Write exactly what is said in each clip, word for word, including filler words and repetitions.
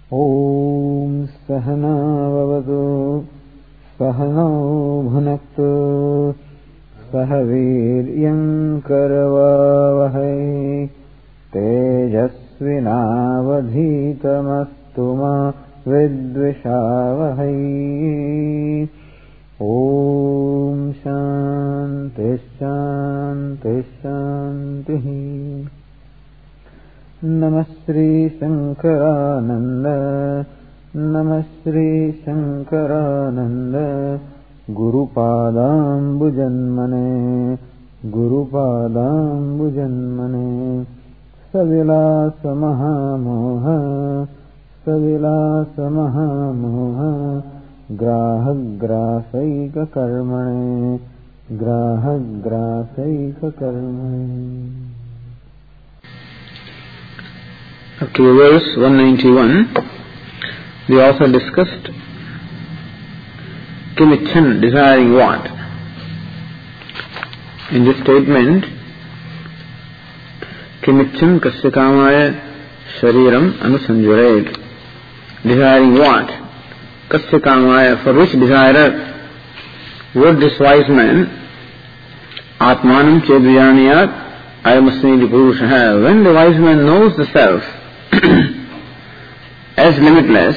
Om Sahana Vavatu Sahano Bhunaktu Sahaviryam Karavavahai Tejasvinavadhitamastu ma Vidvishavahai. Om Shanti Shanti Shanti. Namastri Shankarananda Namastri Shankarananda Guru Padambu Janmane Guru Padambu Janmane Savilasa Mahamoha Savilasa Mahamoha Grahagrasaika Karmane Grahagrasaika Karmane. Up to verse one ninety-one, the author discussed Kimichan, desiring what? In this statement, Kimichan kasya kamaya shariram anusanjuret. Desiring what? Kasya kamaya, for which desirer would this wise man Atmanam chedvijaniyat ayamasmi purusha. When the wise man knows the self as limitless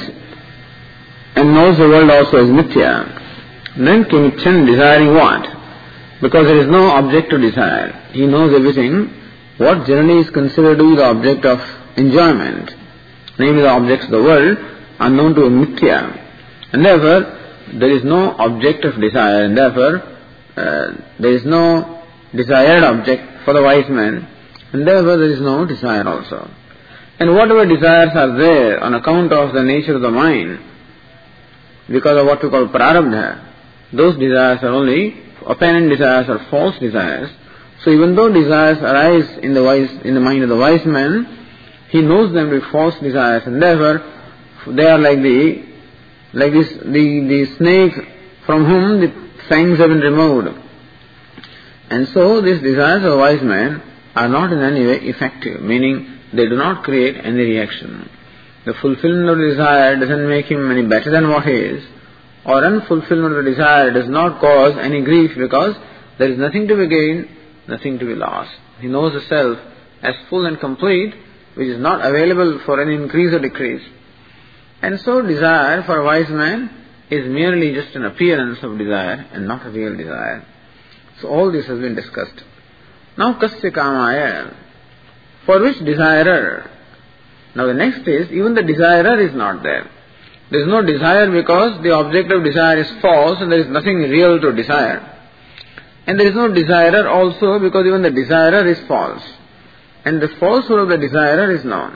and knows the world also as mithya, then Kimichan, desiring what? Because there is no object to desire. He knows everything. What generally is considered to be the object of enjoyment, namely the objects of the world, are known to be mithya. And therefore, there is no object of desire, and therefore, uh, there is no desired object for the wise man, and therefore there is no desire also. And whatever desires are there on account of the nature of the mind, because of what we call prarabdha, those desires are only apparent desires or false desires. So even though desires arise in the wise, in the mind of the wise man, he knows them to be false desires, and therefore they are like the like this the, the snake from whom the fangs have been removed. And so these desires of a wise man are not in any way effective, meaning they do not create any reaction. The fulfillment of the desire doesn't make him any better than what he is, or unfulfillment of the desire does not cause any grief, because there is nothing to be gained, nothing to be lost. He knows the self as full and complete, which is not available for any increase or decrease. And so desire for a wise man is merely just an appearance of desire and not a real desire. So all this has been discussed. Now kasya kamaya, for which desirer? Now the next is, even the desirer is not there. There is no desire because the object of desire is false and there is nothing real to desire. And there is no desirer also because even the desirer is false. And the falsehood of the desirer is known.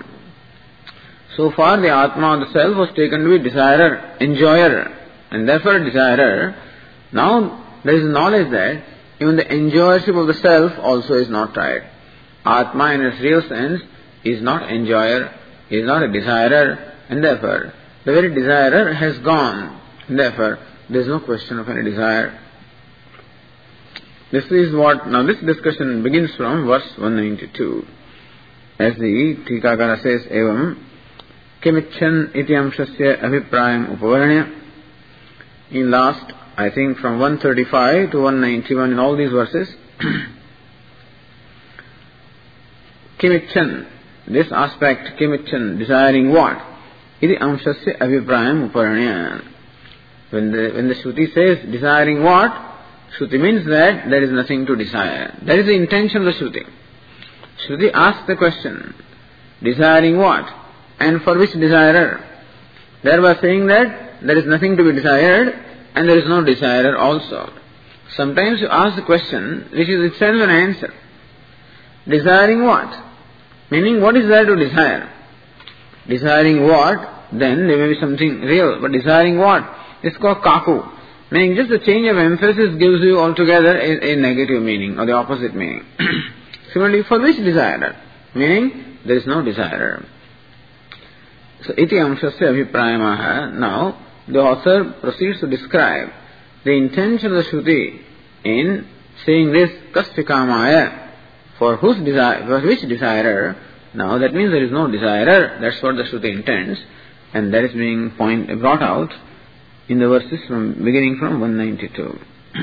So far the Atma, the self, was taken to be desirer, enjoyer, and therefore a desirer. Now there is knowledge that even the enjoyership of the self also is not right. Atma in its real sense is not enjoyer, is not a desirer, and therefore the very desirer has gone. And therefore there is no question of any desire. This is what, now this discussion begins from verse one ninety-two. As the Tikakara says, Evam Kimichan iti amshasya abhiprayam upavaranya. In last, I think from one thirty-five to one ninety-one, in all these verses, Kimichan, this aspect, Kimichan, desiring what? Iti amshasya abhiprayam upavaranya. When the, when the Shruti says desiring what? Shruti means that there is nothing to desire. That is the intention of the Shruti. Shruti asks the question, desiring what? And for which desirer? Thereby saying that there is nothing to be desired and there is no desirer also. Sometimes you ask the question which is itself an answer. Desiring what? Meaning, what is there to desire? Desiring what? Then there may be something real. But desiring what? It's called kaku. Meaning just the change of emphasis gives you altogether a, a negative meaning or the opposite meaning. Similarly, for which desirer? Meaning, there is no desirer. So, iti amshasya abhiprayamaha. Now, the author proceeds to describe the intention of the Shruti in saying this, kasya kamaya, for whose desire, for which desirer. Now, that means there is no desirer. That's what the Shruti intends. And that is being point, brought out in the verses from beginning from one ninety-two.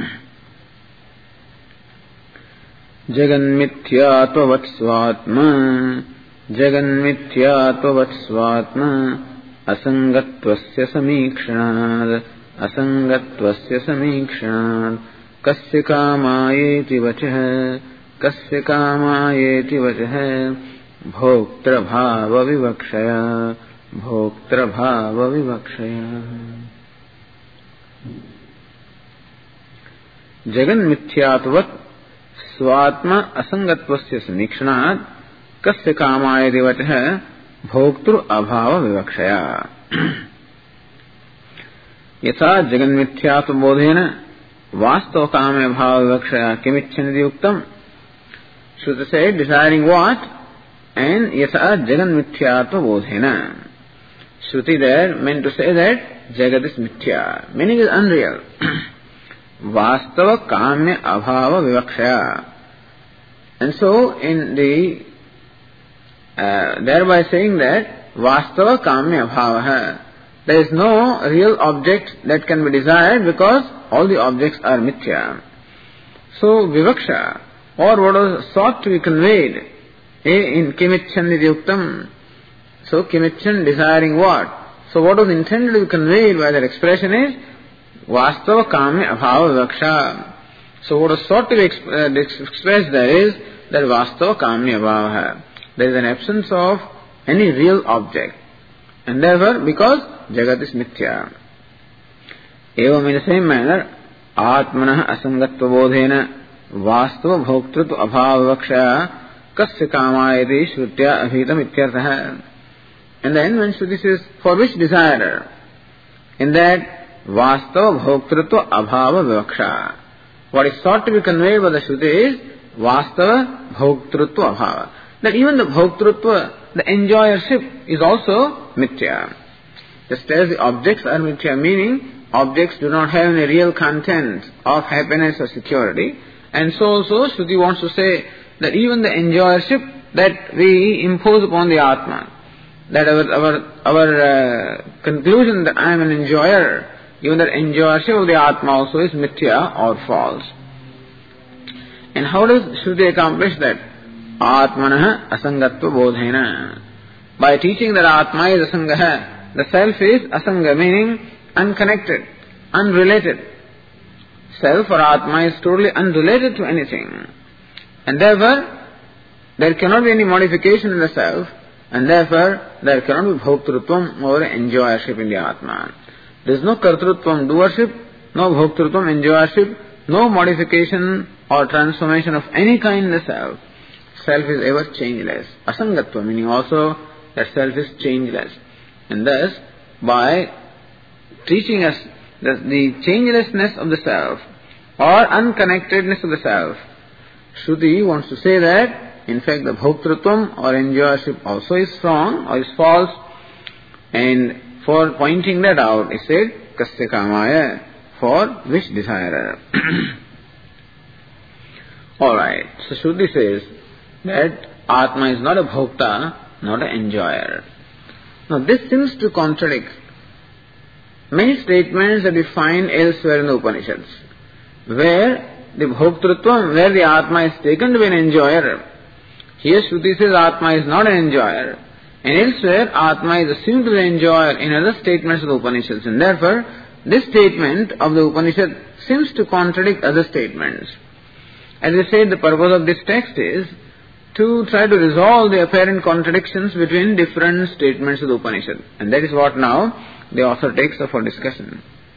Jaganmithya tvavat svatma Jaganmithya tvavat svatma Asangatvasya samikshanad Asangatvasya samikshanad Kasya kamayeti vachah Kasya kamayeti vachah Bhoktra bhava vivakshaya Bhoktra bhava vivakshaya. Jaganmithyatvat swatma asangatvasya samikshanat kasya kamaya devatah bhoktru abhava vivakshaya. Yatha jaganmithyatva bodhena vastava kamaya bhava vivakshaya kimichchaniti uktam. Shruti said, desiring what? And yatha jaganmithyatva bodhena. Shruti there meant to say that Jagat is mithya, meaning is unreal. Vastava kamya abhava vivakshaya. And so, in the uh, thereby saying that Vastava kamya abhava, there is no real object that can be desired because all the objects are mithya. So, vivaksha, or what was sought to be conveyed in kimichan nidhyuktam. So, kimichan, desiring what? So, what was intended to be conveyed by that expression is Vastava kamya abhava vivaksha. So, what was sought to be exp- uh, expressed there is that Vastava kamya abhava. There is an absence of any real object. And therefore, because Jagat is mithya. Evam, in the same manner, Atmanah asangatva bodhena Vastava bhoktritva abhava vivaksha kasya kamayati shrutya abhitam ityartha. And then when Shruti says, for which desire? In that, Vastava bhoktritva abhava vivaksha. What is sought to be conveyed by the Shruti is Vastava bhoktritva abhava. That even the bhoktritva, the enjoyership, is also mithya. Just as the objects are mithya, meaning objects do not have any real content of happiness or security. And so also Shruti wants to say that even the enjoyership that we impose upon the Atma, that our our our uh, conclusion that I am an enjoyer, even that enjoyership of the Atma also is mithya or false. And how does Shruti accomplish that? Atmanah asangatva bodhena. By teaching that Atma is asangaha, the self is asanga, meaning unconnected, unrelated. Self or Atma is totally unrelated to anything. And therefore, there cannot be any modification in the self, and therefore, there cannot be bhoktrutvam or enjoyership in the Atma. There is no kartrutvam, doership, no bhoktrutvam, enjoyership, no modification or transformation of any kind in the self. Self is ever changeless. Asangatva, meaning also that self is changeless. And thus, by teaching us that the changelessness of the self or unconnectedness of the self, Shruti wants to say that, in fact, the bhoktrutvam or enjoyership also is strong or is false. And for pointing that out, he said, kasya kamaya, for which desire. Alright, so Shruti says that Atma is not a bhokta, not an enjoyer. Now this seems to contradict many statements that we find elsewhere in the Upanishads, where the bhoktrutvam, where the Atma is taken to be an enjoyer. Here Shruti says Atma is not an enjoyer, and elsewhere Atma is assumed to be an enjoyer in other statements of the Upanishads, and therefore this statement of the Upanishad seems to contradict other statements. As I said, the purpose of this text is to try to resolve the apparent contradictions between different statements of the Upanishad, and that is what now the author takes up for discussion.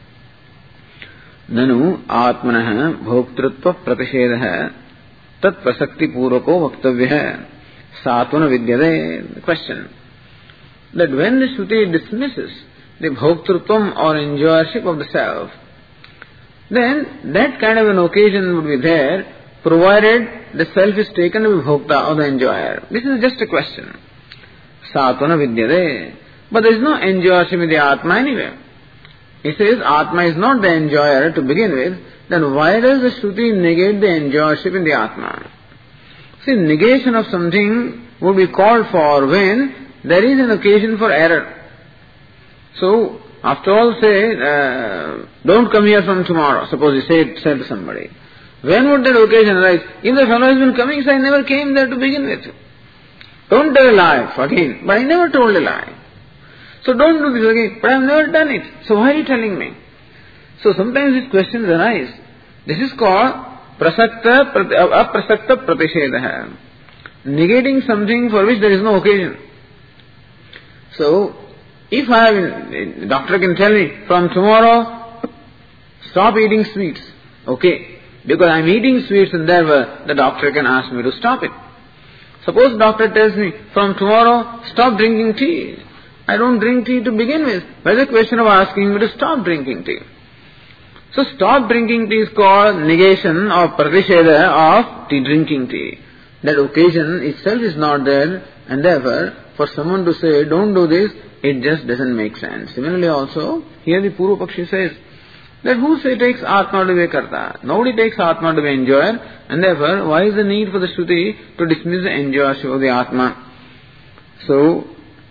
Nanu atmanah bhoktrutva pratishedah tat prasakti purvako vaktavya satuna vidyade. Question. That when the Shruti dismisses the bhoktrutvam or enjoyership of the self, then that kind of an occasion would be there, provided the self is taken to be bhokta or the enjoyer. This is just a question. Satuna vidyade. But there is no enjoyership in the Atma anyway. He says Atma is not the enjoyer to begin with, then why does the Shruti negate the enjoyership in the Atma? See, negation of something would be called for when there is an occasion for error. So, after all, say, uh, don't come here from tomorrow. Suppose you say, said to somebody. When would that occasion arise? If the fellow has been coming, say, I never came there to begin with. Don't tell a lie again. But I never told a lie. So don't do this again. But I have never done it. So why are you telling me? So sometimes these questions arise. This is called prasakta, aprasakta pratishedaha. Negating something for which there is no occasion. So, if I have, the doctor can tell me, from tomorrow, stop eating sweets. Okay. Because I am eating sweets and therefore the doctor can ask me to stop it. Suppose doctor tells me, from tomorrow, stop drinking tea. I don't drink tea to begin with. Why the question of asking me to stop drinking tea? So stop drinking tea is called negation or pratisheda of tea, drinking tea. That occasion itself is not there, and therefore, for someone to say, don't do this, it just doesn't make sense. Similarly also, here the Purva Pakshi says, that who say takes Atma to be a Karta? Nobody takes Atma to be an enjoyer, and therefore, why is the need for the Shruti to dismiss the enjoyership of the Atma? So,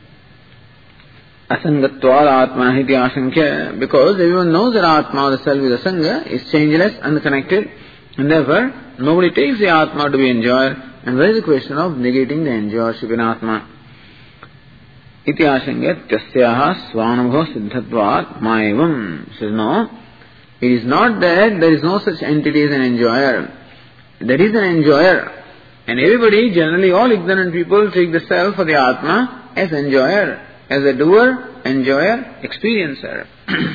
Asangatvad Atma iti asankya, because everyone knows that Atma, the self is asanga, is changeless, unconnected, and therefore, nobody takes the Atma to be an enjoyer, and there is a question of negating the enjoyership in Atma. Iti asankya tasyaha svanubho siddhatvat maevam. Says no, it is not that there is no such entity as an enjoyer. There is an enjoyer. And everybody, generally all ignorant people, take the self or the Atma as enjoyer, as a doer, enjoyer, experiencer.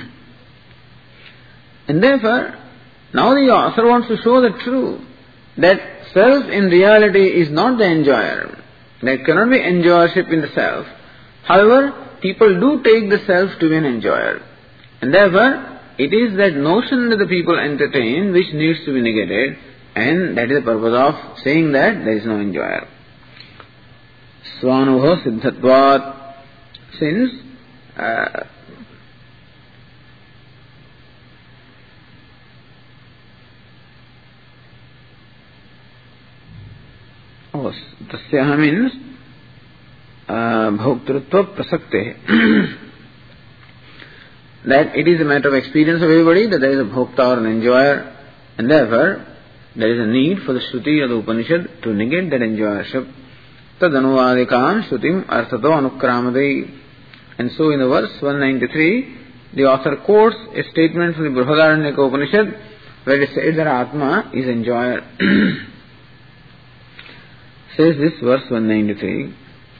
And therefore, now the author wants to show the truth, that self in reality is not the enjoyer. There cannot be enjoyership in the self. However, people do take the self to be an enjoyer. And therefore, it is that notion that the people entertain which needs to be negated, and that is the purpose of saying that there is no enjoyer. Svanubho siddhatvat. Since uh, oh, tasyaha means uh, bhoktrutva prasakte. That it is a matter of experience of everybody that there is a bhokta or an enjoyer, and therefore there is a need for the Shruti or the Upanishad to negate that enjoyership. Tadanuvadikam Shrutim arthato anukramade. And so in the verse one ninety-three, the author quotes a statement from the Brihadaranyaka Upanishad where it says that Atma is enjoyer. Says this verse one ninety-three.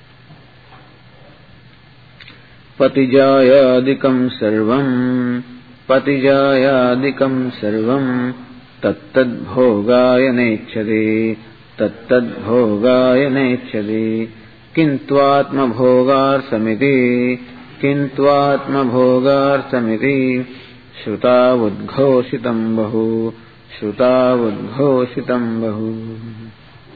Patijayadikam sarvam Patijayadikam sarvam Tattad bhogaya nechade Tattad bhogaya nechade Kintvatma bhogar samiti Kintvatma bhogar samiti Shruta udghoshitam bahu Shruta udghoshitam bahu.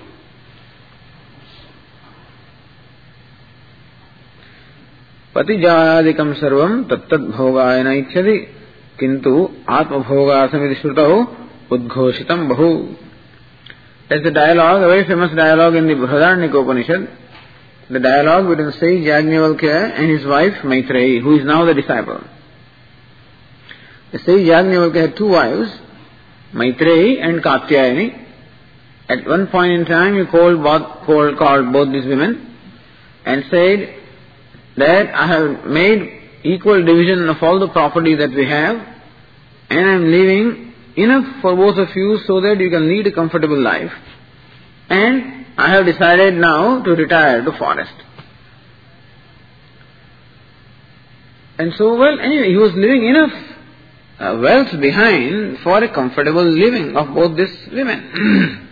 Patijayadikam sarvam tattad bhogayana ichyadi kintu atma bhogasamiti shrutau udghoshitam bahu. That's the dialogue, a very famous dialogue in the Brihadaranyaka Upanishad, the dialogue between sage Yajnavalkya and his wife Maitreyi, who is now the disciple. The sage Yajnavalkya had two wives, Maitreyi and Katyayani. At one point in time he called both, called, called both these women and said that I have made equal division of all the property that we have, and I am leaving enough for both of you so that you can lead a comfortable life. And I have decided now to retire to forest. And so, well, anyway, he was leaving enough uh, wealth behind for a comfortable living of both these women.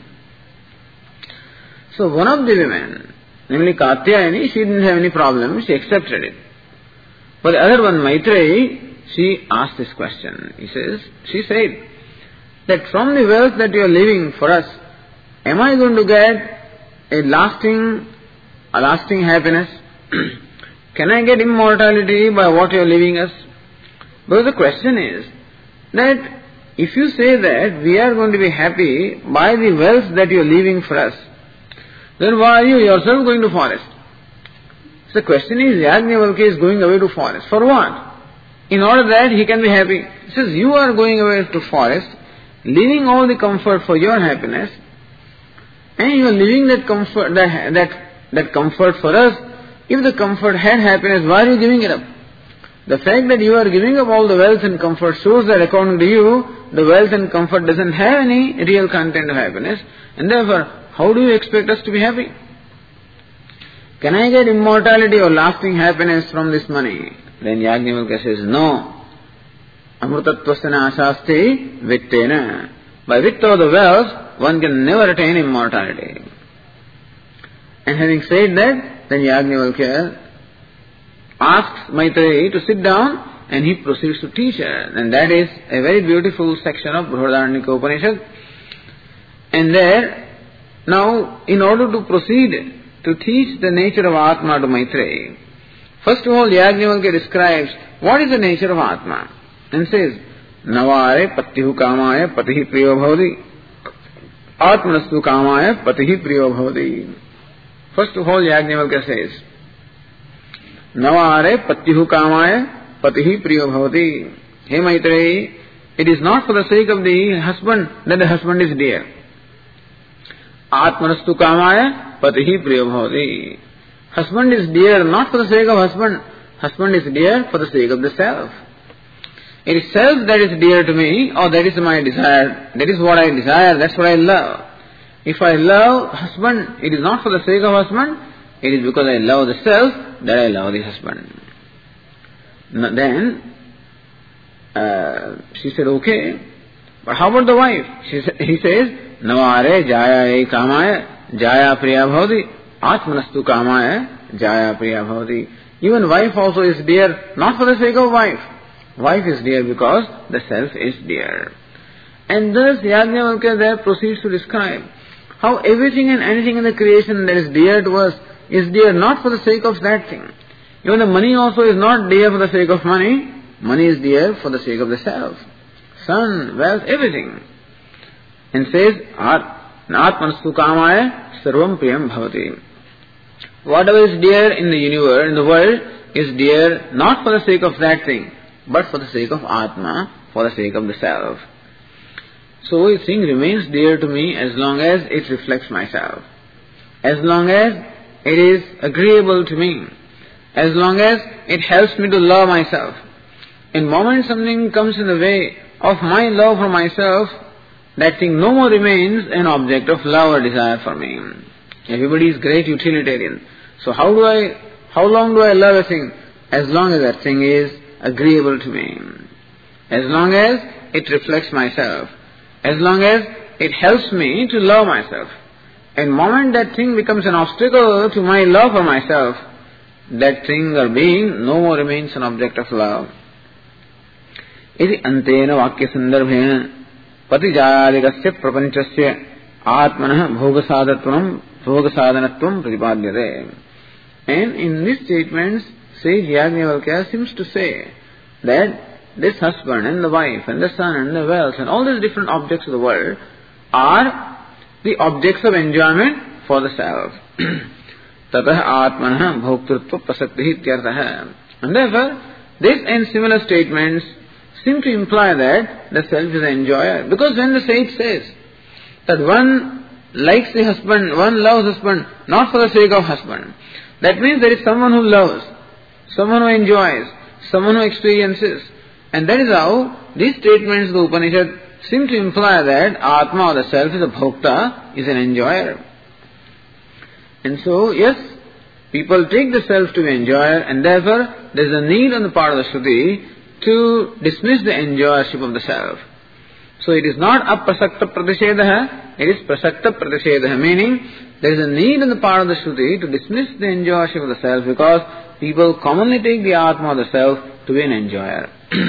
So one of the women, namely Katyayani, she didn't have any problem, she accepted it. But the other one, Maitreyi, she asked this question. He says, she said, that from the wealth that you are leaving for us, am I going to get a lasting, a lasting happiness? Can I get immortality by what you are leaving us? Because the question is that if you say that we are going to be happy by the wealth that you are leaving for us, then why are you yourself going to forest? So the question is, Yajnavalkya is going away to forest. For what? in order that he can be happy. He says, you are going away to forest, leaving all the comfort for your happiness, and you are leaving that comfort, that, that, that comfort for us. If the comfort had happiness, why are you giving it up? The fact that you are giving up all the wealth and comfort shows that according to you, the wealth and comfort doesn't have any real content of happiness, and therefore, how do you expect us to be happy? Can I get immortality or lasting happiness from this money? Then Yajnavalkya says, no. Amrutatvasana asasti vittena. By vitta of the wealth, one can never attain immortality. And having said that, then Yajnavalkya asks Maitreyi to sit down, and he proceeds to teach her. And that is a very beautiful section of Brihadaranyaka Upanishad. And there, now, in order to proceed to teach the nature of Atma to Maitreyi, first of all, Yajnavalkya describes what is the nature of Atma, and says, Navare pattihu kamaya patihi priyo bhavati. Atmanastu kamaya patihi priyo bhavati. First of all, Yajnavalkya says, Navare pattihu kamaya patihi priyo bhavati. Hey Maitreyi, it is not for the sake of the husband that the husband is dear. Atmanastu kamaya patihi priyo bhavati. Husband is dear not for the sake of husband. Husband is dear for the sake of the self. It is self that is dear to me, or that is my desire. That is what I desire, that's what I love. If I love husband, it is not for the sake of husband, it is because I love the self that I love the husband. Then, uh, she said, okay, but how about the wife? She sa- he says, Navare jaya kamaya jaya priya bhavati. Atmanastu kamaya jaya priya bhavati. Even wife also is dear, not for the sake of wife. Wife is dear because the self is dear. And thus Yajnavalkya there proceeds to describe how everything and anything in the creation that is dear to us is dear not for the sake of that thing. Even the money also is not dear for the sake of money. Money is dear for the sake of the self. Son, wealth, everything. And says, Atmanastu kamaya sarvam priyam bhavati. Whatever is dear in the universe, in the world, is dear not for the sake of that thing, but for the sake of Atma, for the sake of the self. So a thing remains dear to me as long as it reflects myself, as long as it is agreeable to me, as long as it helps me to love myself. In moment something comes in the way of my love for myself, that thing no more remains an object of love or desire for me. Everybody is great utilitarian. So how do I, how long do I love a thing? As long as that thing is agreeable to me. As long as it reflects myself. As long as it helps me to love myself. And the moment that thing becomes an obstacle to my love for myself, that thing or being no more remains an object of love. Iti antena vakya sandarbhena patijayadigasya prapanchasya atmanah bhogasadatvam bhogasadanatvam pratipadyate. And in these statements, sage Yajnavalkya seems to say that this husband and the wife and the son and the wealth and all these different objects of the world are the objects of enjoyment for the self. Tatah atmanah bhoktrutva prasakti ityartah. And therefore, this and similar statements seem to imply that the self is an enjoyer. Because when the sage says that one likes the husband, one loves husband, not for the sake of husband, that means there is someone who loves, someone who enjoys, someone who experiences. And that is how these statements of the Upanishad seem to imply that Atma or the self is a bhokta, is an enjoyer. And so, yes, people take the self to be enjoyer, and therefore there is a need on the part of the Shruti to dismiss the enjoyership of the self. So it is not aprasakta pratishedaha, it is prasakta pratishedaha, meaning there is a need on the part of the Shruti to dismiss the enjoyership of the self because people commonly take the Atma or the self to be an enjoyer.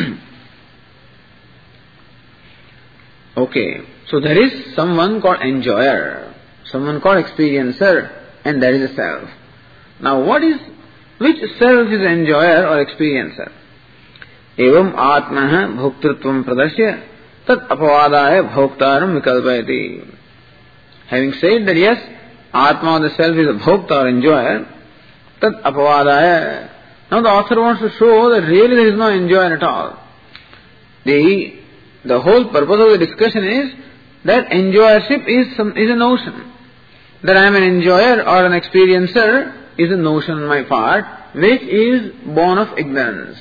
Okay, so there is someone called enjoyer, someone called experiencer, and that is a self. Now what is, which self is enjoyer or experiencer? Evam atmanah bhoktrutvam pradasya tat apavadaya bhoktaram vikalpayati. Having said that yes, Atma or the self is a bhokta or enjoyer, tat apavadaya, Now the author wants to show that really there is no enjoyer at all. The, the whole purpose of the discussion is that enjoyership is, some, is a notion. That I am an enjoyer or an experiencer is a notion on my part which is born of ignorance.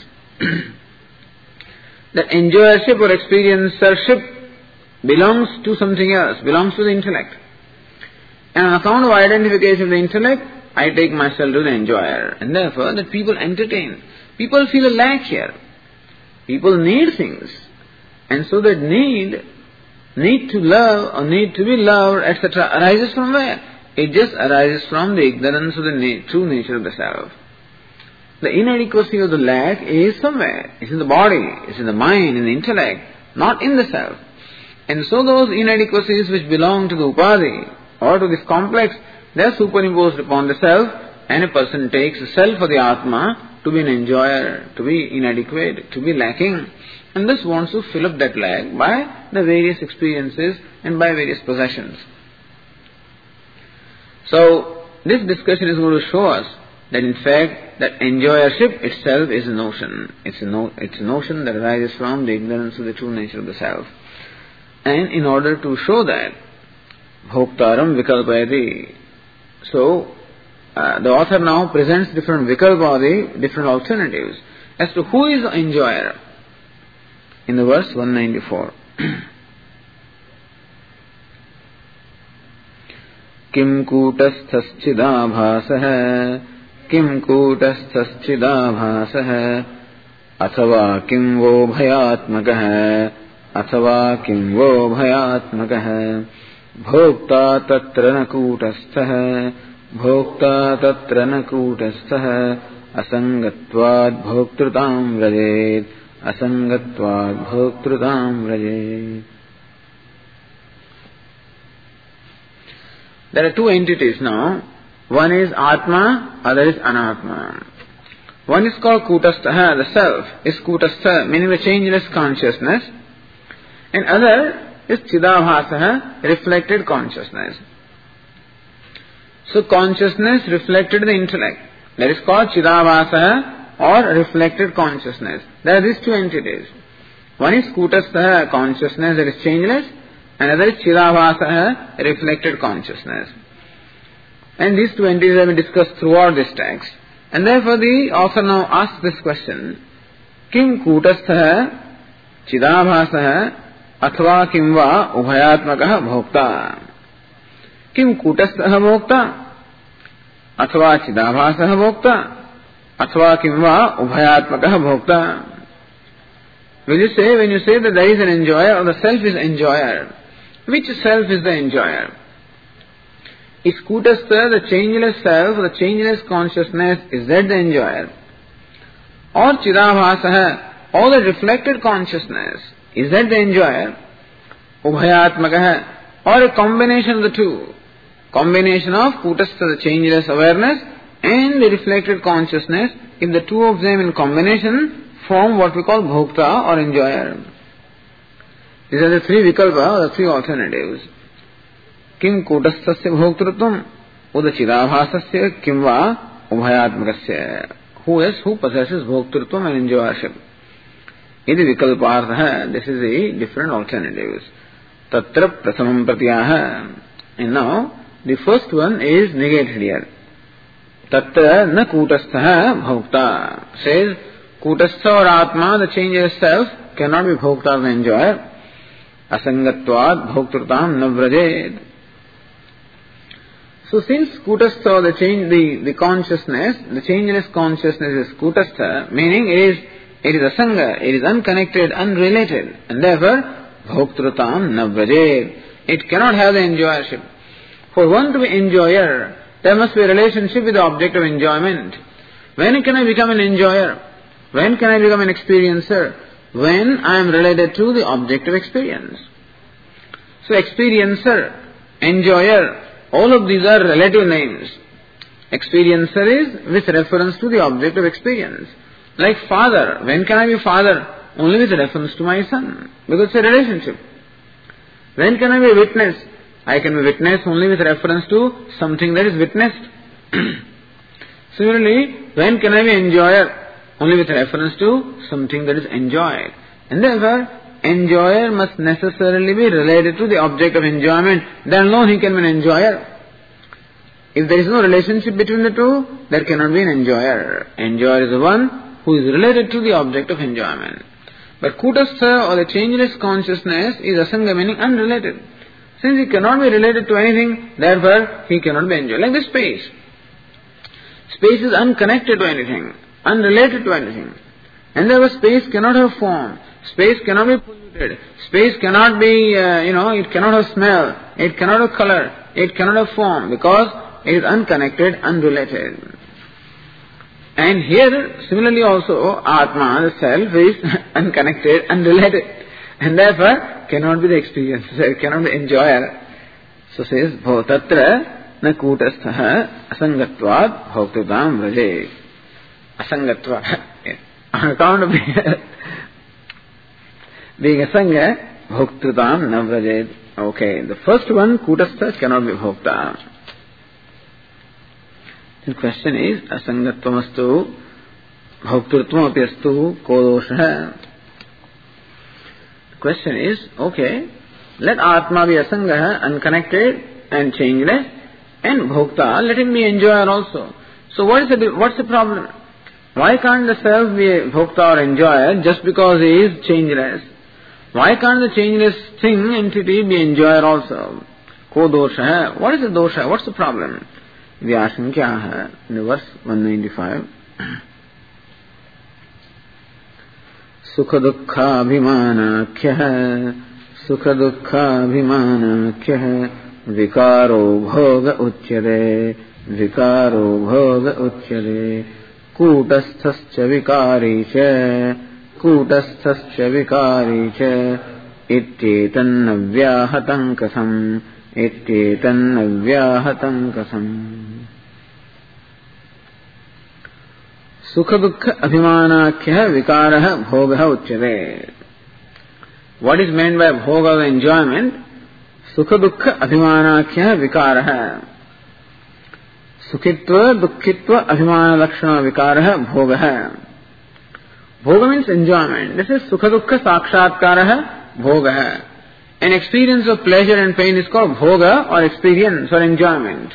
That enjoyership or experiencership belongs to something else, belongs to the intellect. And on account of identification of the intellect, I take myself to the enjoyer. And therefore, that people entertain. People feel a lack here. People need things. And so that need, need to love or need to be loved, et cetera arises from where? It just arises from the ignorance of the na- true nature of the self. The inadequacy of the lack is somewhere. It's in the body, it's in the mind, in the intellect, not in the self. And so those inadequacies which belong to the upadhi or to this complex, they are superimposed upon the self, and a person takes the self or the atma to be an enjoyer, to be inadequate, to be lacking, and thus wants to fill up that lack by the various experiences and by various possessions. So, this discussion is going to show us that in fact, that enjoyership itself is a notion. It's a, no, it's a notion that arises from the ignorance of the true nature of the self. And in order to show that, bhoktaram vikalpayati. So, uh, the author now presents different vikalpadi, different alternatives, as to who is the enjoyer. In the verse one ninety-four. Kim kutasthaschidabhasah Kim kutasthaschidabhasah Athava kim vo bhayatmakah Athava kim vo bhayatmakah Bhokta tatra na kutastha Bhokta tatra na kutastha Asangatvad bhoktritam vrajet Asangatvad bhoktritam vrajet. There are two entities now. One is Atma, other is Anatma. One is called Kutastha, the self is Kutastha, meaning the changeless consciousness. And other is Chidabhasa, reflected consciousness. So consciousness reflected in the intellect. That is called Chidabhasa or reflected consciousness. There are these two entities. One is Kutastha, consciousness that is changeless. Another is Chidabhasa, reflected consciousness. And these two entities have been discussed throughout this text. And therefore the author now asks this question, Kim Kutastha Chidabhasa Athva Kim Va Ubhayatmakah Bhokta. Kim Kutastha Bhokta Athva Chidabhasa Bhokta Athva Kim Va Ubhayatmakah Bhokta. Will you say, when you say that there is an enjoyer or the self is enjoyer, which self is the enjoyer? Is Kutastha, the changeless self, the changeless consciousness, is that the enjoyer? Or Chidabhasa, or the reflected consciousness, is that the enjoyer? Ubhayatmakah, or a combination of the two. Combination of Kutastha, the changeless awareness, and the reflected consciousness, if the two of them in combination form what we call Bhokta or enjoyer. These are the three vikalpa, or the three alternatives. Kim Kutasthasya Bhoktrutvam Uda Chidabhasasya Kim Va Ubhayatmakasya. Who is, who possesses Bhoktrutvam and enjoyership. Iti vikalpartha, this is the different alternatives. Tatra prasamam pratyaha. And now, the first one is negated here. Tatra na Kutastha Bhokta. Says, Kutastha or Atma, the changeless self, cannot be Bhokta or the enjoyer. Asangatvad Bhoktritam na vrajet. So since Kutastha, the change, the, the consciousness, the changeless consciousness is Kutastha, meaning it is, it is asanga, it is unconnected, unrelated, and therefore, Bhoktritam na vrajet. It cannot have the enjoyership. For one to be enjoyer, there must be a relationship with the object of enjoyment. When can I become an enjoyer? When can I become an experiencer? When I am related to the object of experience. So experiencer, enjoyer, all of these are relative names. Experiencer is with reference to the object of experience. Like father, when can I be father? Only with reference to my son, because it's a relationship. When can I be witness? I can be witness only with reference to something that is witnessed. Similarly, when can I be enjoyer? Only with reference to something that is enjoyed. And therefore, enjoyer must necessarily be related to the object of enjoyment. Then alone he can be an enjoyer. If there is no relationship between the two, there cannot be an enjoyer. Enjoyer is the one who is related to the object of enjoyment. But Kutastha or the changeless consciousness is asanga, meaning unrelated. Since he cannot be related to anything, therefore he cannot be enjoyed. Like the space. Space is unconnected to anything, unrelated to anything. And therefore space cannot have form. Space cannot be polluted. Space cannot be, uh, you know, it cannot have smell. It cannot have color. It cannot have form because it is unconnected, unrelated. And here, similarly also, Atma, the self, is unconnected, unrelated. And therefore, cannot be the experiencer, cannot be enjoyer. So says, Bhavatatra na kutastha asangatvad bhauktatam vraje. Asangatva. On account of being asanga, bhauktatam na vraje. Okay, the first one, kutastha, cannot be bhokta. The question is, asangatvamastu, bhokturtvam api astu, ko dosha. The question is, okay, let Atma be asanga, unconnected and changeless, and bhokta, let him be enjoyer also. So what is the, what's the problem? Why can't the self be a bhokta or enjoyer just because he is changeless? Why can't the changeless thing, entity, be enjoyer also? Ko dosha hai? What is the dosha? What's the problem? The asking kya hai? In the verse one ninety-five. Sukha dukkha abhimanakhya hai. Sukha dukkha abhimanakhya hai. Vikaro bhoga uchyade. Vikaro bhoga uchyade. Kutasthascha vikari cha. Kutasthascha vikari cha. Ityetan navyahatam kasam. Ityetan navyahatam kasam. Sukha dukkha abhimanakhya vikaraha bhogaha uchyate. What is meant by bhoga or enjoyment? Sukha dukkha abhimanakhya vikaraha. Sukhitva dukkhitva abhimana lakshana vikaraha bhogaha. Bhoga means enjoyment. This is sukha dukkha sakshatkaraha bhogaha. An experience of pleasure and pain is called bhoga or experience or enjoyment.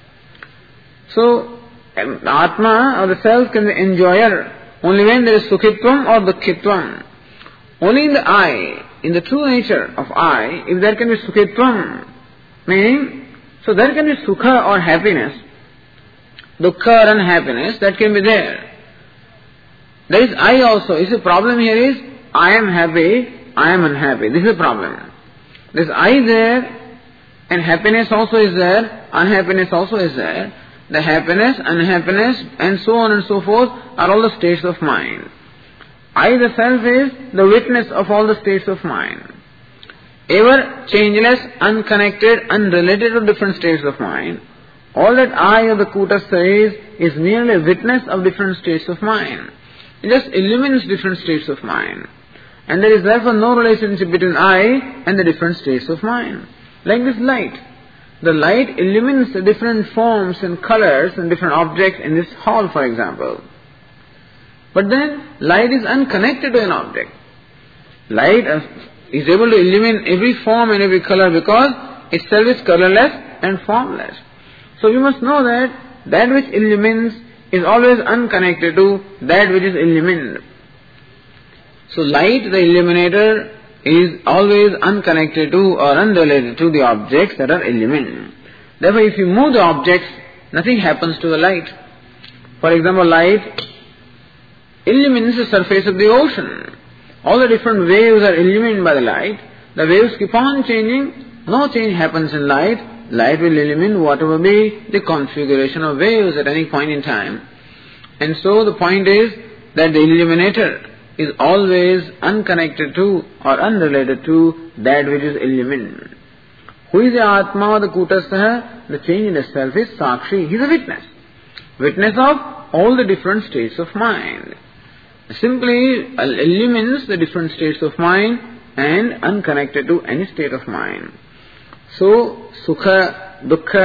So, Atma or the self can be enjoyer only when there is sukhitvam or dukkhitvam. Only in the I, in the true nature of I, if there can be sukhitvam, meaning, so there can be sukha or happiness, dukkha or unhappiness, that can be there. There is I also. You see, the problem here is, I am happy, I am unhappy. This is the problem. There is I there, and happiness also is there, unhappiness also is there. The happiness, unhappiness, and so on and so forth are all the states of mind. I, the self, is the witness of all the states of mind. Ever changeless, unconnected, unrelated to different states of mind. All that I of the Kutastha is, is merely a witness of different states of mind. It just illumines different states of mind. And there is therefore no relationship between I and the different states of mind. Like this light. The light illumines the different forms and colors and different objects in this hall, for example. But then, light is unconnected to an object. Light is able to illumine every form and every color because itself is colorless and formless. So you must know that that which illumines is always unconnected to that which is illumined. So light, the illuminator, is always unconnected to or unrelated to the objects that are illumined. Therefore, if you move the objects, nothing happens to the light. For example, light illumines the surface of the ocean. All the different waves are illumined by the light. The waves keep on changing. No change happens in light. Light will illumine whatever be the configuration of waves at any point in time. And so the point is that the illuminator is always unconnected to or unrelated to that which is illumined. Who is the Atma or the Kutastha? The changeless self is Sakshi. He is a witness. Witness of all the different states of mind. Simply illumines the different states of mind and unconnected to any state of mind. So, Sukha, Dukkha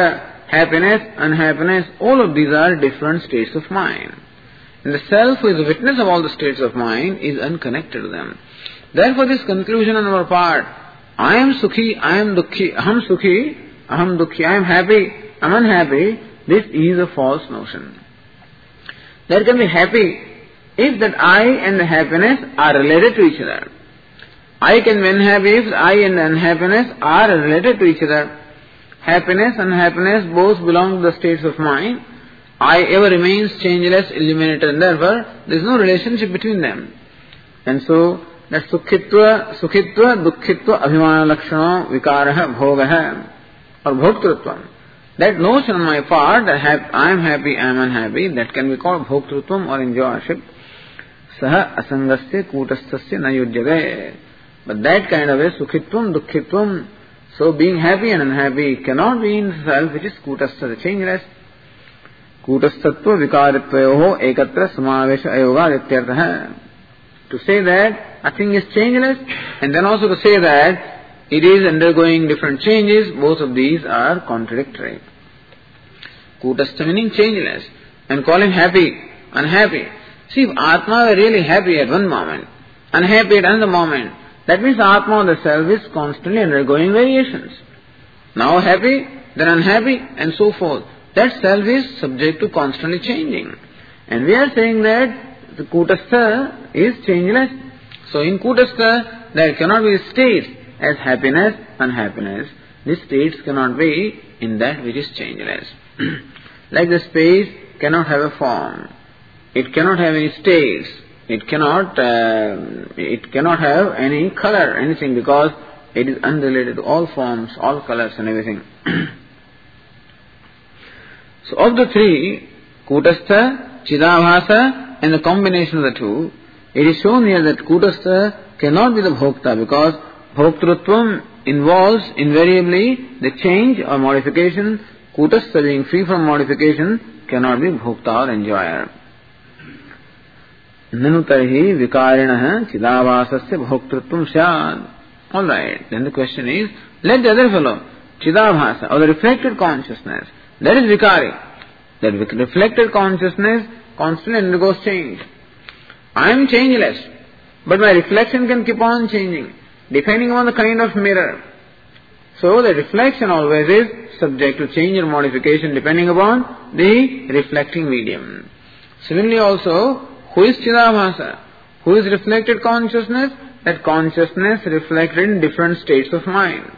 happiness, unhappiness, all of these are different states of mind. And the self who is the witness of all the states of mind is unconnected to them. Therefore this conclusion on our part, I am Sukhi, I am Dukhi, Aham Sukhi, Aham Dukhi, I am happy, I am unhappy, this is a false notion. There can be happy if that I and the happiness are related to each other. I can be unhappy if I and unhappiness are related to each other. Happiness and unhappiness both belong to the states of mind. I ever remains changeless, illuminated, and therefore there is no relationship between them. And so that sukhitva, sukhitva, dukkhitva, abhimana lakshana, vikaraha, bhogaha, or bhoktrutvam. That notion on my part that I am happy, I am unhappy, that can be called bhoktrutvam or enjoyership. Saha asangasya kutastasya na yujyave. But that kind of a sukhitvam, dukkhitvam, so being happy and unhappy cannot be in self, which is kutastha, the changeless. Kutastatva vikaritvayoho ekatra samavesha ayoga rityartha. To say that a thing is changeless, and then also to say that it is undergoing different changes, both of these are contradictory. Kutastha meaning changeless, and calling happy, unhappy. See, if Atma were really happy at one moment, unhappy at another moment, that means Atma, the self, is constantly undergoing variations. Now happy, then unhappy, and so forth. That self is subject to constantly changing. And we are saying that the Kutastha is changeless. So in Kutastha, there cannot be states as happiness, unhappiness. These states cannot be in that which is changeless. Like the space cannot have a form. It cannot have any states. It cannot, uh, it cannot have any color, anything, because it is unrelated to all forms, all colors and everything. So of the three, Kutastha, Chidabhasa, and the combination of the two, it is shown here that Kutastha cannot be the Bhokta, because Bhoktrutvam involves invariably the change or modification. Kutastha, being free from modification, cannot be Bhokta or enjoyer. Nanu tarhi vikarinah chidabhasasya bhoktritvam syad. Alright, then the question is, let the other fellow, chidabhasa, or the reflected consciousness, that is vikari. That reflected consciousness constantly undergoes change. I am changeless, but my reflection can keep on changing, depending on the kind of mirror. So the reflection always is subject to change or modification depending upon the reflecting medium. Similarly also, who is Chidabhasa? Who is reflected consciousness? That consciousness reflected in different states of mind.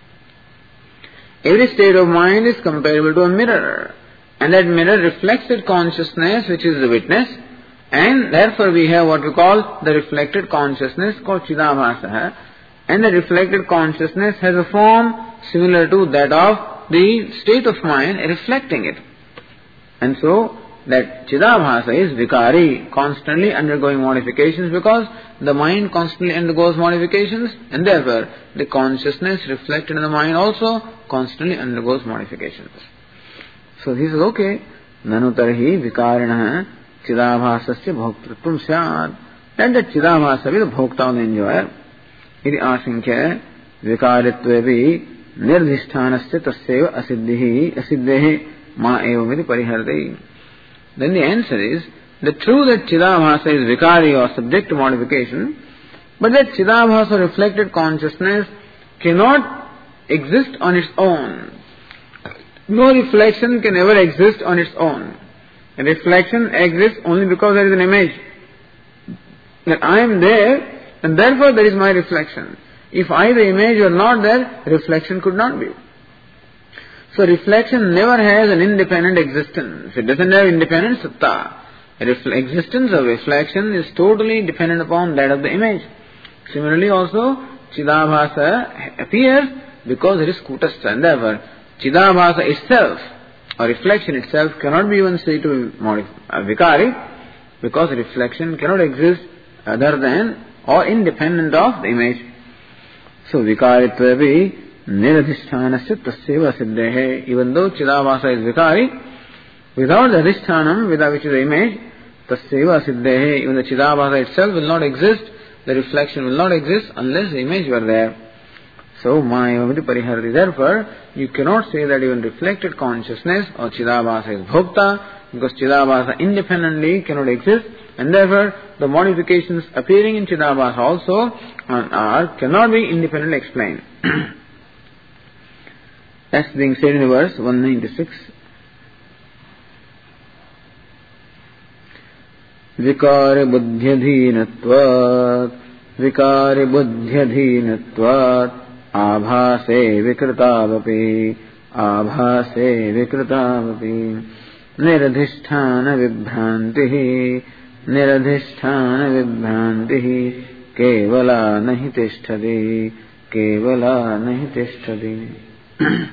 Every state of mind is comparable to a mirror, and that mirror reflects that consciousness which is the witness, and therefore we have what we call the reflected consciousness called Chidabhasa, and the reflected consciousness has a form similar to that of the state of mind reflecting it. And so that Chidabhasa is vikari, constantly undergoing modifications, because the mind constantly undergoes modifications, and therefore the consciousness reflected in the mind also constantly undergoes modifications. So this is okay. Nanu tarhi vikarinah chidabhasasya bhoktritvam syad. Let the chidabhasa be the bhokta and the enjoyer. Iti asankhya vikaritvevi nirdhishtanasya tasyeva asiddhihi asiddhehi ma evamiti pariharti. Then the answer is, the true that Chidabhasa is vikari or subject to modification, but that Chidabhasa reflected consciousness cannot exist on its own. No reflection can ever exist on its own. A reflection exists only because there is an image. That I am there, and therefore there is my reflection. If I, the image, were not there, reflection could not be. So reflection never has an independent existence. It doesn't have independent satta. The existence of reflection is totally dependent upon that of the image. Similarly also, Chidabhasa appears because it is Kutastha, and therefore Chidabhasa itself, or reflection itself, cannot be even said to be uh, vikari, because reflection cannot exist other than or independent of the image. So vikaritvavi niradhishtanasya tasyeva siddhehe. Even though Chidabhasa is vikari, without the adhishtanam, without which is the image, tasyeva siddhehe, even the Chidabhasa itself will not exist, the reflection will not exist unless the image were there. So, Mayavamiti Pariharati. Therefore, you cannot say that even reflected consciousness or Chidabhasa is Bhokta, because Chidabhasa independently cannot exist, and therefore the modifications appearing in Chidabhasa also are, cannot be independently explained. That's being said in verse one ninety-six. Vikare buddhyadhinatvat Vikare buddhyadhinatvat Abhase vikritavapi Abhase vikritavapi Niradhisthana vibhrantihi Niradhisthana vibhrantihi Kevala nahi tishtadi Kevala nahi tishtadi.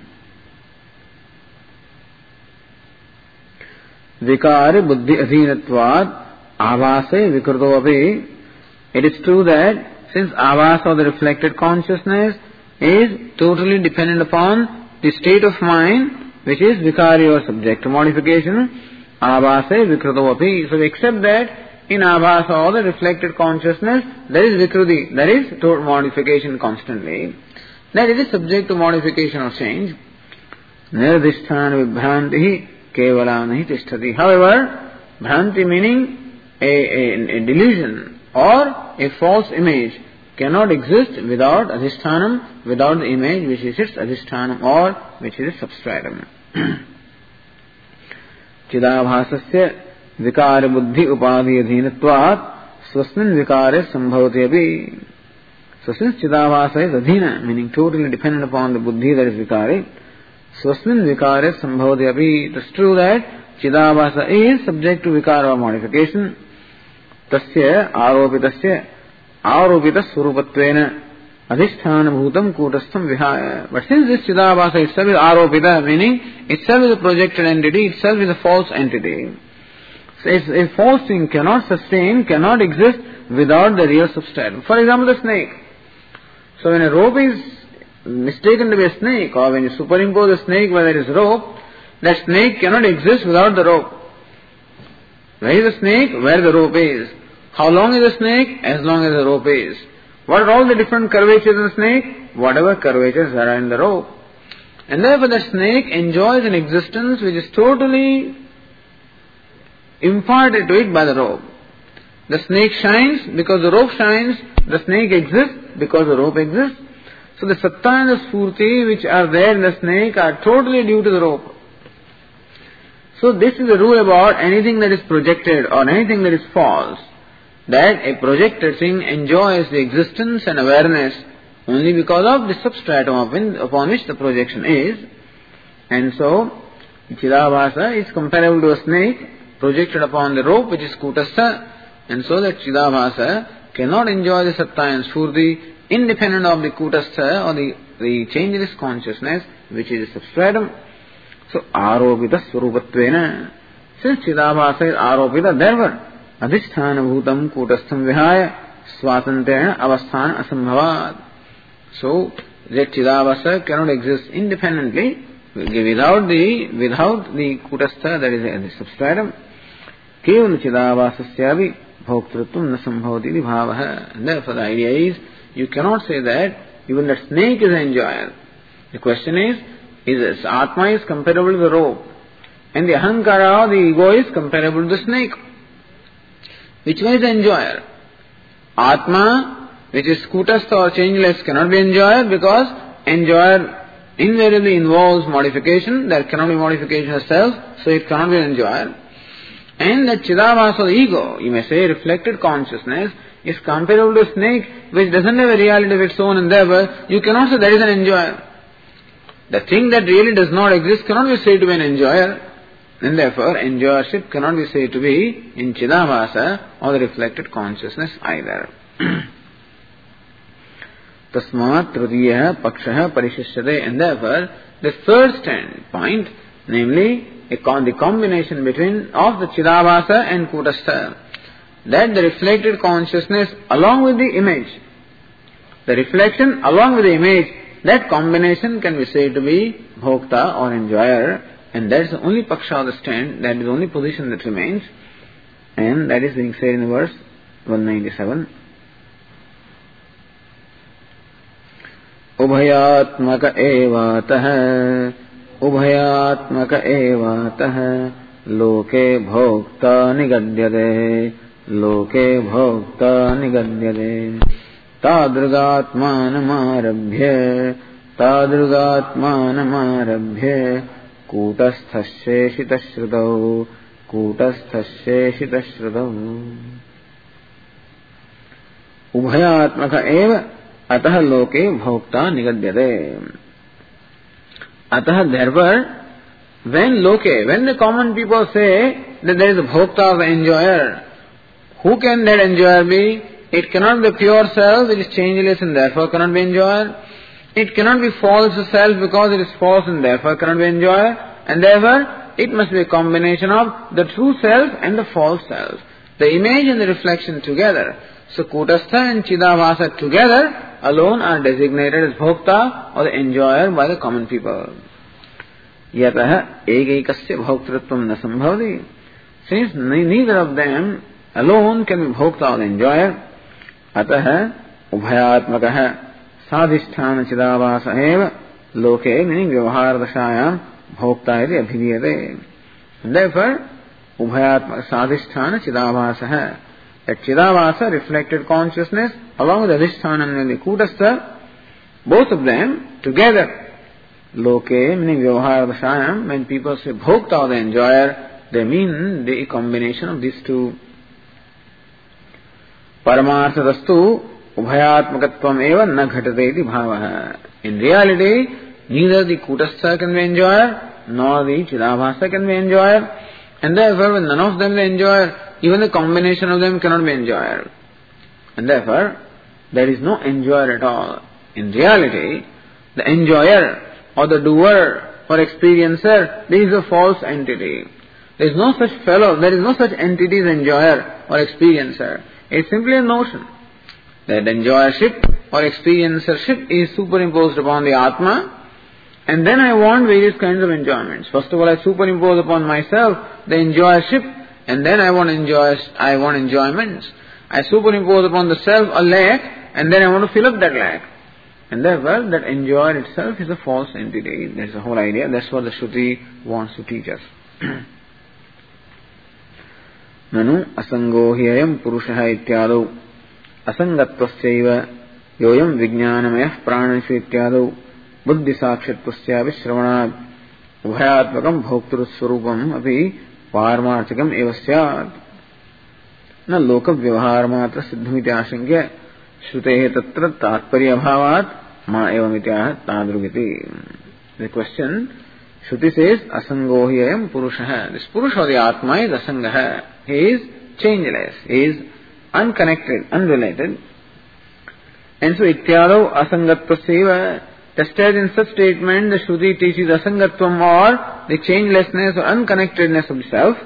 Vikare buddhi adhinatvat Abhase vikrito api. It is true that since Abhasa, or the reflected consciousness, is totally dependent upon the state of mind, which is vikari or subject to modification, Abhase vikrito api. So we accept that in Abhasa, or the reflected consciousness, there is vikruti, there is total modification constantly. That it is subject to modification or change. Niradhisthana vibhrantihi kevala nahi tishtati. However, bhranti meaning a, a, a delusion or a false image cannot exist without adhisthanam, without the image which is its adhisthanam or which is its substratum. Chidabhasasya vikara buddhi upadhi adhinatvat swasmin vikare sambhavati api. So since Chidabhasa is adhina, meaning totally dependent upon the buddhi, that is vikari, swasmin vikare sambhavati api. It is true that Chidabhasa is subject to vikara or modification. Tasya aropitasya aropita swarupatvena adhisthana bhutam kutastham vihaya. But since this Chidabhasa itself is aropita, meaning itself is a projected entity, itself is a false entity. So a false thing cannot sustain, cannot exist without the real substratum. For example, the snake. So when a rope is mistaken to be a snake, or when you superimpose a snake where there is rope, that snake cannot exist without the rope. Where is the snake? Where the rope is. How long is the snake? As long as the rope is. What are all the different curvatures in the snake? Whatever curvatures are in the rope. And therefore the snake enjoys an existence which is totally imparted to it by the rope. The snake shines because the rope shines. The snake exists because the rope exists. So the satta and the spurti which are there in the snake are totally due to the rope. So this is the rule about anything that is projected or anything that is false. That a projected thing enjoys the existence and awareness only because of the substratum upon which the projection is. And so, Chidabhasa is comparable to a snake projected upon the rope which is Kutastha. And so that Chidabhasa cannot enjoy the satta and spurti independent of the Kutastha or the, the changeless consciousness which is the substratum. So, aropita swarupatvena. Since Chidabhasa is aropita, therefore, adhisthana bhutam kutastham vihaya swatantrena avasthana asambhavat. So, that Chidabhasa cannot exist independently without the without the kutastha, that is the substratum. Kevala Chidabhasasyavi bhoktritvam na sambhavati bhavaha. And therefore the idea is, you cannot say that even the snake is an enjoyer. The question is, is this Atma is comparable to the rope, and the Ahankara, the ego, is comparable to the snake. Which one is the enjoyer? Atma, which is kutastha or changeless, cannot be enjoyer because enjoyer invariably involves modification. There cannot be modification itself, so it cannot be an enjoyer. And the Chidabhasa, the ego, you may say reflected consciousness, is comparable to a snake which doesn't have a reality of its own, and therefore you cannot say that is an enjoyer. The thing that really does not exist cannot be said to be an enjoyer. And therefore, enjoyership cannot be said to be in Chidabhasa or the reflected consciousness either. Tasmat Tradiya Pakshaha Parishishyate. And therefore, the third standpoint, namely a con- the combination between of the Chidabhasa and Kutastha, that the reflected consciousness along with the image, the reflection along with the image, that combination can be said to be Bhokta or enjoyer. And that is the only paksha of the stand, that is the only position that remains. And that is being said in verse one ninety-seven. उभयात्मक एवातः उभयात्मक एवातः लोके भोक्ता निगद्यते लोके भोक्ता निगद्यते तादृगात्मानमारभ्य तादृगात्मानमारभ्य कूटस्थशेषितश्रुतौ कूटस्थशेषितश्रुतौ उभयात्मक एव अतः लोके भोक्ता निगद्यते. Atah, therefore, when loke, when the common people say that there is a bhokta of the enjoyer, who can that enjoyer be? It cannot be pure self, it is changeless and therefore cannot be enjoyer. It cannot be false self because it is false and therefore cannot be enjoyer. And therefore, it must be a combination of the true self and the false self. The image and the reflection together. So, Kutastha and Chidabhasa together alone are designated as Bhokta or the enjoyer by the common people. Yatah ekaikasya bhoktritvam na sambhavati. Since neither of them alone can be Bhokta or the enjoyer, atah ubhayatmakah sadhisthana chidabhasa eva loke, meaning vyavahara dashayam Bhokta iti abhidhyate. And therefore, ubhayatmakah sadhisthana chidabhasa, that Chidabhasa, reflected consciousness, along with Adhisthana and the Kutastha, both of them together, Loke, meaning Vyavahara Dashayam, when people say Bhokta or the enjoyer, they mean the combination of these two. Paramarthadastu Ubhayatmakatvam eva na ghatate iti bhavaha. In reality, neither the Kutastha can be enjoyer, nor the Chidabhasa can be enjoyer, and therefore when none of them is enjoyer, even the combination of them cannot be enjoyer. And therefore, there is no enjoyer at all. In reality, the enjoyer or the doer or experiencer, this is a false entity. There is no such fellow, there is no such entity as enjoyer or experiencer. It is simply a notion that enjoyership or experiencership is superimposed upon the Atma, and then I want various kinds of enjoyments. First of all, I superimpose upon myself the enjoyership, and then I want enjoy, I want enjoyments. I superimpose upon the self a lack, and then I want to fill up that lack. And therefore, that enjoyer itself is a false entity. That's the whole idea. That's what the Shruti wants to teach us. Nanu asango hiyayam purushaha ityadau asangatvasyaiva yoyam vijnanamayah pranashu ityadau buddhi sakshatvasyāvi shravanāt ubhayatmakam bhokturusvarupam api pārmārtikam eva syāt na loka vyavaharmātra siddhamiti āshankya shrutehe tatra tātparya bhāvāt ma evamityāha tādrugiti. The question, Shruti says, asango hiyayam purushaha. This Purusha or the Atma is asangaha. He is changeless. He is unconnected, unrelated. And so, ityādau asangatvasyaiva, just as in such statement, the Shruti teaches asangatvam or the changelessness or unconnectedness of the self.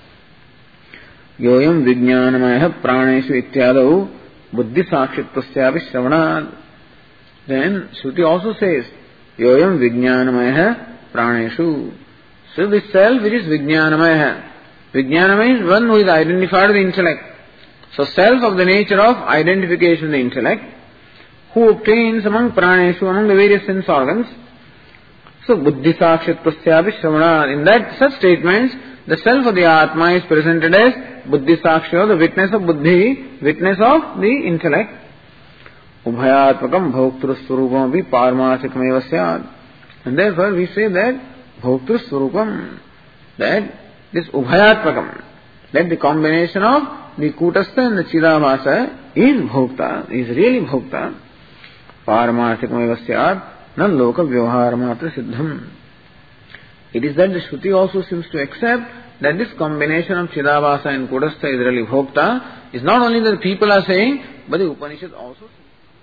Yoyam vijnanamayah praneshu ityādau buddhi sakshitvasyāpi shravanāt. Then Shruti also says, Yoyam vijnanamayah praneshu. So this self which is vijnanamayah. Vijnanamaya is one who is identified with the intellect. So self of the nature of identification with the intellect, who obtains among praneshu, among the various sense organs. So buddhi sakshitvasyāpi shravanāt. In that such statements, the self of the Atma is presented as buddhi saksha, the witness of buddhi, witness of the intellect. Ubhayatmakam bhokturusvarupam api pārmārtikam eva syāt. And therefore we say that bhokturusvarupam, that this ubhayatmakam, that the combination of the Kutastha and the Chidabhasa is bhokta, is really bhokta. Pārmārtikam eva syāt na loka vyavaharmātra siddham. It is that the Shruti also seems to accept that this combination of Chidabhasa and Kutastha is really bhokta. Is not only that people are saying, but the Upanishad also says.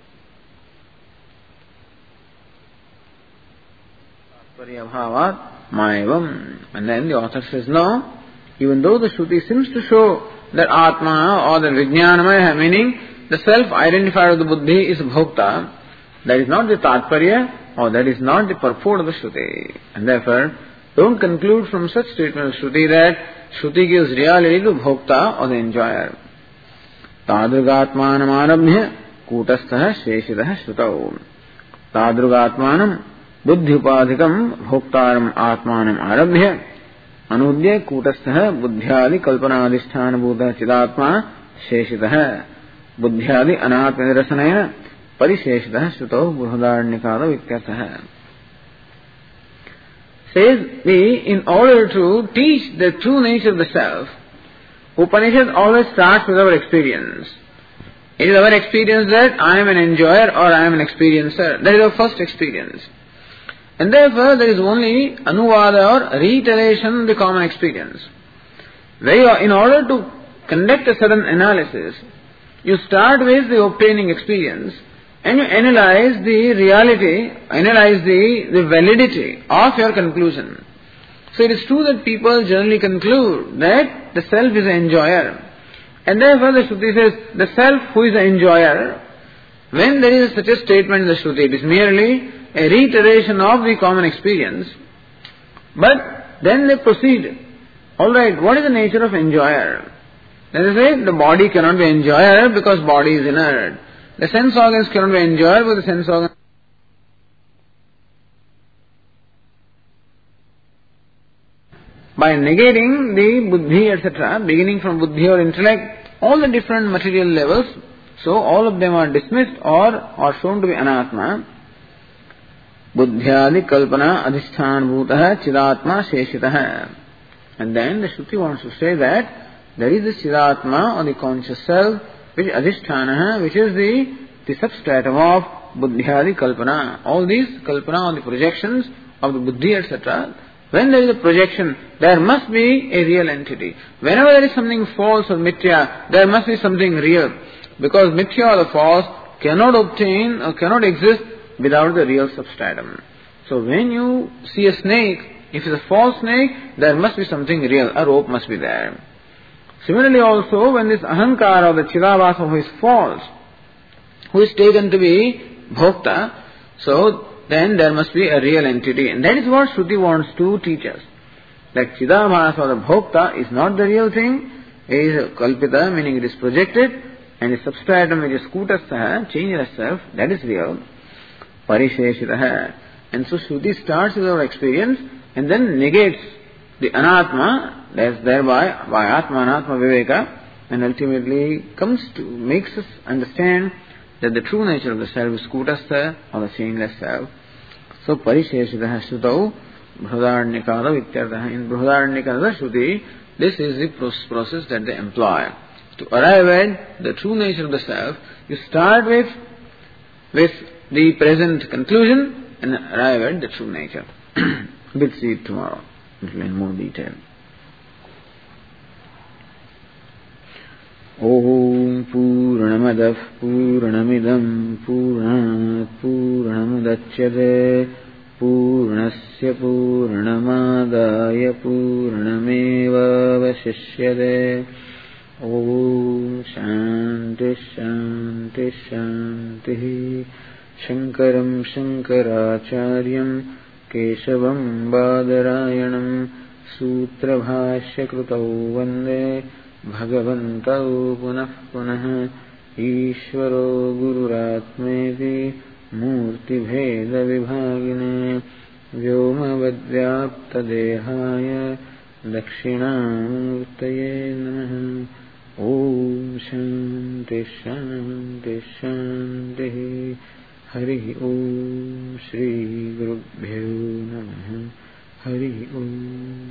And then the author says, no, even though the Shruti seems to show that Atma or the Vijnanamaya, meaning the self identified with the Buddhi is bhokta, that is not the Tatparya or that is not the purport of the Shruti. And therefore, don't conclude from such statement of Shruti that Shruti gives reality to bhokta or the enjoyer. Tadrugatmanam arabhya kutastha sheshitaha shrutau. तादृगात्मानं बुद्ध्युपाधिकं भोक्तारम् आत्मानम् आरभ्य अनुद्य कूटस्थः बुद्ध्यादि कल्पनाधिष्ठानभूतः चिदात्मा शेषितः बुद्ध्यादि अनात्म निरसनेन परिशेषितः श्रुतौ बृहदारण्यकादौ इत्यर्थः. Says the, in order to teach the true nature of the self, Upanishad always starts with our experience. It is our experience that I am an enjoyer or I am an experiencer. That is our first experience. And therefore there is only anuvada or reiteration of the common experience. Where in order to conduct a certain analysis, you start with the obtaining experience and you analyze the reality, analyze the, the validity of your conclusion. So it is true that people generally conclude that the self is an enjoyer. And therefore the Shruti says, the self who is the enjoyer, when there is such a statement in the Shruti, it is merely a reiteration of the common experience. But then they proceed. Alright, what is the nature of enjoyer? Then they say, the body cannot be enjoyer because body is inert. The sense organs cannot be enjoyed because the sense organs. By negating the buddhi, et cetera, beginning from buddhi or intellect, all the different material levels, so all of them are dismissed or are shown to be anatma. Buddhyadi kalpana adhisthana bhutah chidatma sheshitah. And then the Shruti wants to say that there is the chidatma or the conscious self, which is adhisthana, which is the, the substratum of buddhyadi kalpana. All these kalpana or the projections of the buddhi, et cetera. When there is a projection, there must be a real entity. Whenever there is something false or mithya, there must be something real. Because mithya or the false cannot obtain or cannot exist without the real substratum. So when you see a snake, if it is a false snake, there must be something real. A rope must be there. Similarly also, when this ahankara or the chidabhasa who is false, who is taken to be bhokta, so then there must be a real entity. And that is what Shruti wants to teach us. That chidabhasa or the bhokta is not the real thing. It is kalpita, meaning it is projected. And the substratum which is kutastaha, changeless self, that is real. Parisheshitaha. And so Shruti starts with our experience and then negates the anatma, that's thereby by atma anatma viveka, and ultimately comes to, makes us understand that the true nature of the self is kutastha or the changeless self. So parisheshitaha shrutau bhrudaranyakada vityartha. In bhrudaranyakada shruti, this is the process that they employ. To arrive at the true nature of the self, you start with, with the present conclusion and arrive at the true nature. We'll see it tomorrow in more detail. Om Purnamadav Purnamidam Purnat Purnamudachyate Purnasya Purnamadaya Purnameva Vasishyate. Om Shanti Shanti Shanti. Shankaram Shankaracharyam Keshavam Badarayanam Sutra Bhashya Krutau Vande Bhagavantau Punah Punah Ishvaro Gururatmeti Murti Bheda Vibhagine Vyoma Vadyapta Dehaya Dakshinamurtaye Namaha. Om Shanti Shanti Shanti. Hari Om Shri Gurubhyo Namaha. Hari Om.